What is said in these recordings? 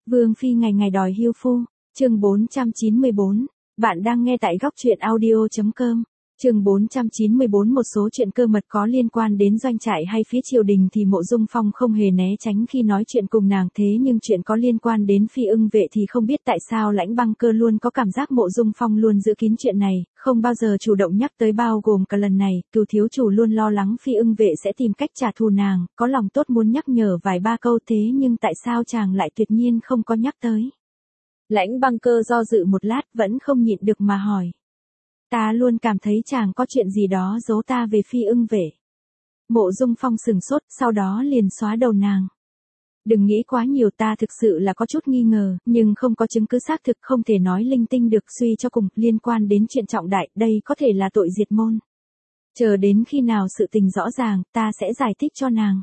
Vương phi ngày ngày đòi hiêu phu, chương 494, bạn đang nghe tại góc truyện audio.com. Chương 494 một số chuyện cơ mật có liên quan đến doanh trại hay phía triều đình thì Mộ Dung Phong không hề né tránh khi nói chuyện cùng nàng, thế nhưng chuyện có liên quan đến Phi Ưng Vệ thì không biết tại sao Lãnh Băng Cơ luôn có cảm giác Mộ Dung Phong luôn giữ kín chuyện này, không bao giờ chủ động nhắc tới, bao gồm cả lần này, Cửu thiếu chủ luôn lo lắng Phi Ưng Vệ sẽ tìm cách trả thù nàng, có lòng tốt muốn nhắc nhở vài ba câu, thế nhưng tại sao chàng lại tuyệt nhiên không có nhắc tới. Lãnh Băng Cơ do dự một lát vẫn không nhịn được mà hỏi. Ta luôn cảm thấy chàng có chuyện gì đó giấu ta về Phi Ưng Vệ. Mộ Dung Phong sừng sốt, sau đó liền xóa đầu nàng. Đừng nghĩ quá nhiều, ta thực sự là có chút nghi ngờ, nhưng không có chứng cứ xác thực, không thể nói linh tinh được, suy cho cùng, liên quan đến chuyện trọng đại, đây có thể là tội diệt môn. Chờ đến khi nào sự tình rõ ràng, ta sẽ giải thích cho nàng.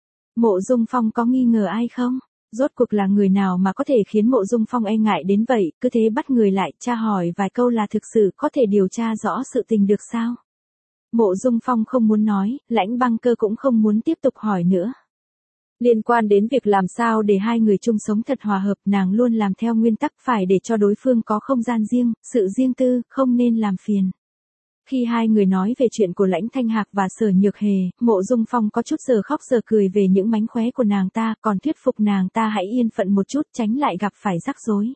Mộ Dung Phong có nghi ngờ ai không? Rốt cuộc là người nào mà có thể khiến Mộ Dung Phong e ngại đến vậy, cứ thế bắt người lại, tra hỏi vài câu là thực sự có thể điều tra rõ sự tình được sao? Mộ Dung Phong không muốn nói, Lãnh Băng Cơ cũng không muốn tiếp tục hỏi nữa. Liên quan đến việc làm sao để hai người chung sống thật hòa hợp, nàng luôn làm theo nguyên tắc phải để cho đối phương có không gian riêng, sự riêng tư, không nên làm phiền. Khi hai người nói về chuyện của Lãnh Thanh Hạc và Sở Nhược Hề, Mộ Dung Phong có chút giờ khóc giờ cười về những mánh khóe của nàng ta, còn thuyết phục nàng ta hãy yên phận một chút, tránh lại gặp phải rắc rối.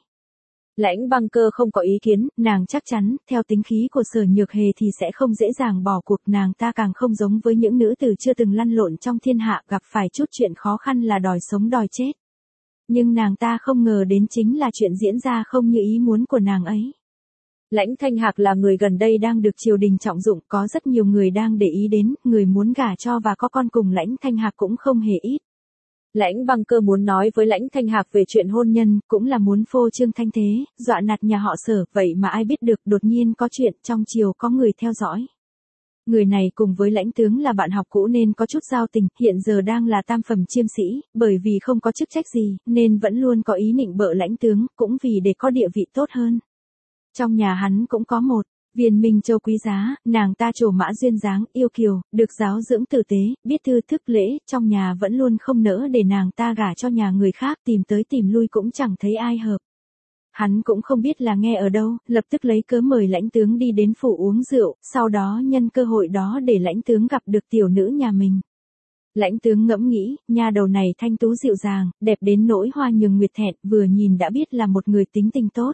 Lãnh Băng Cơ không có ý kiến, nàng chắc chắn, theo tính khí của Sở Nhược Hề thì sẽ không dễ dàng bỏ cuộc, nàng ta càng không giống với những nữ tử chưa từng lăn lộn trong thiên hạ, gặp phải chút chuyện khó khăn là đòi sống đòi chết. Nhưng nàng ta không ngờ đến chính là chuyện diễn ra không như ý muốn của nàng ấy. Lãnh Thanh Hạc là người gần đây đang được triều đình trọng dụng, có rất nhiều người đang để ý đến, người muốn gả cho và có con cùng Lãnh Thanh Hạc cũng không hề ít. Lãnh Băng Cơ muốn nói với Lãnh Thanh Hạc về chuyện hôn nhân, cũng là muốn phô trương thanh thế, dọa nạt nhà họ Sở, vậy mà ai biết được đột nhiên có chuyện trong triều có người theo dõi. Người này cùng với Lãnh tướng là bạn học cũ nên có chút giao tình, hiện giờ đang là tam phẩm chiêm sĩ, bởi vì không có chức trách gì, nên vẫn luôn có ý nịnh bợ Lãnh tướng, cũng vì để có địa vị tốt hơn. Trong nhà hắn cũng có một viên Minh Châu quý giá, nàng ta trổ mã duyên dáng, yêu kiều, được giáo dưỡng tử tế, biết thư thức lễ, trong nhà vẫn luôn không nỡ để nàng ta gả cho nhà người khác, tìm tới tìm lui cũng chẳng thấy ai hợp. Hắn cũng không biết là nghe ở đâu, lập tức lấy cớ mời Lãnh tướng đi đến phủ uống rượu, sau đó nhân cơ hội đó để Lãnh tướng gặp được tiểu nữ nhà mình. Lãnh tướng ngẫm nghĩ, nha đầu này thanh tú dịu dàng, đẹp đến nỗi hoa nhường nguyệt thẹn, vừa nhìn đã biết là một người tính tình tốt.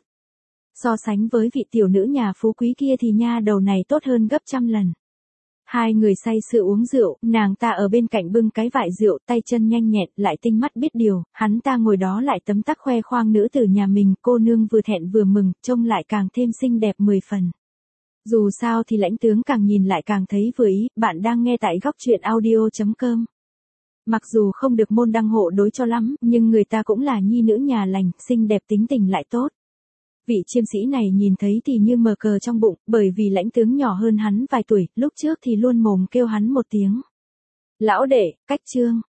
So sánh với vị tiểu nữ nhà phú quý kia thì nha đầu này tốt hơn gấp trăm lần. Hai người say sưa uống rượu, nàng ta ở bên cạnh bưng cái vại rượu, tay chân nhanh nhẹn, lại tinh mắt biết điều, hắn ta ngồi đó lại tấm tắc khoe khoang nữ tử nhà mình, cô nương vừa thẹn vừa mừng, trông lại càng thêm xinh đẹp 10 phần. Dù sao thì Lãnh tướng càng nhìn lại càng thấy vừa ý, bạn đang nghe tại góc truyện audio.com. Mặc dù không được môn đăng hộ đối cho lắm, nhưng người ta cũng là nhi nữ nhà lành, xinh đẹp tính tình lại tốt. Vị chiêm sĩ này nhìn thấy thì như mờ cờ trong bụng, bởi vì Lãnh tướng nhỏ hơn hắn vài tuổi, lúc trước thì luôn mồm kêu hắn một tiếng. Lão đệ, cách chương.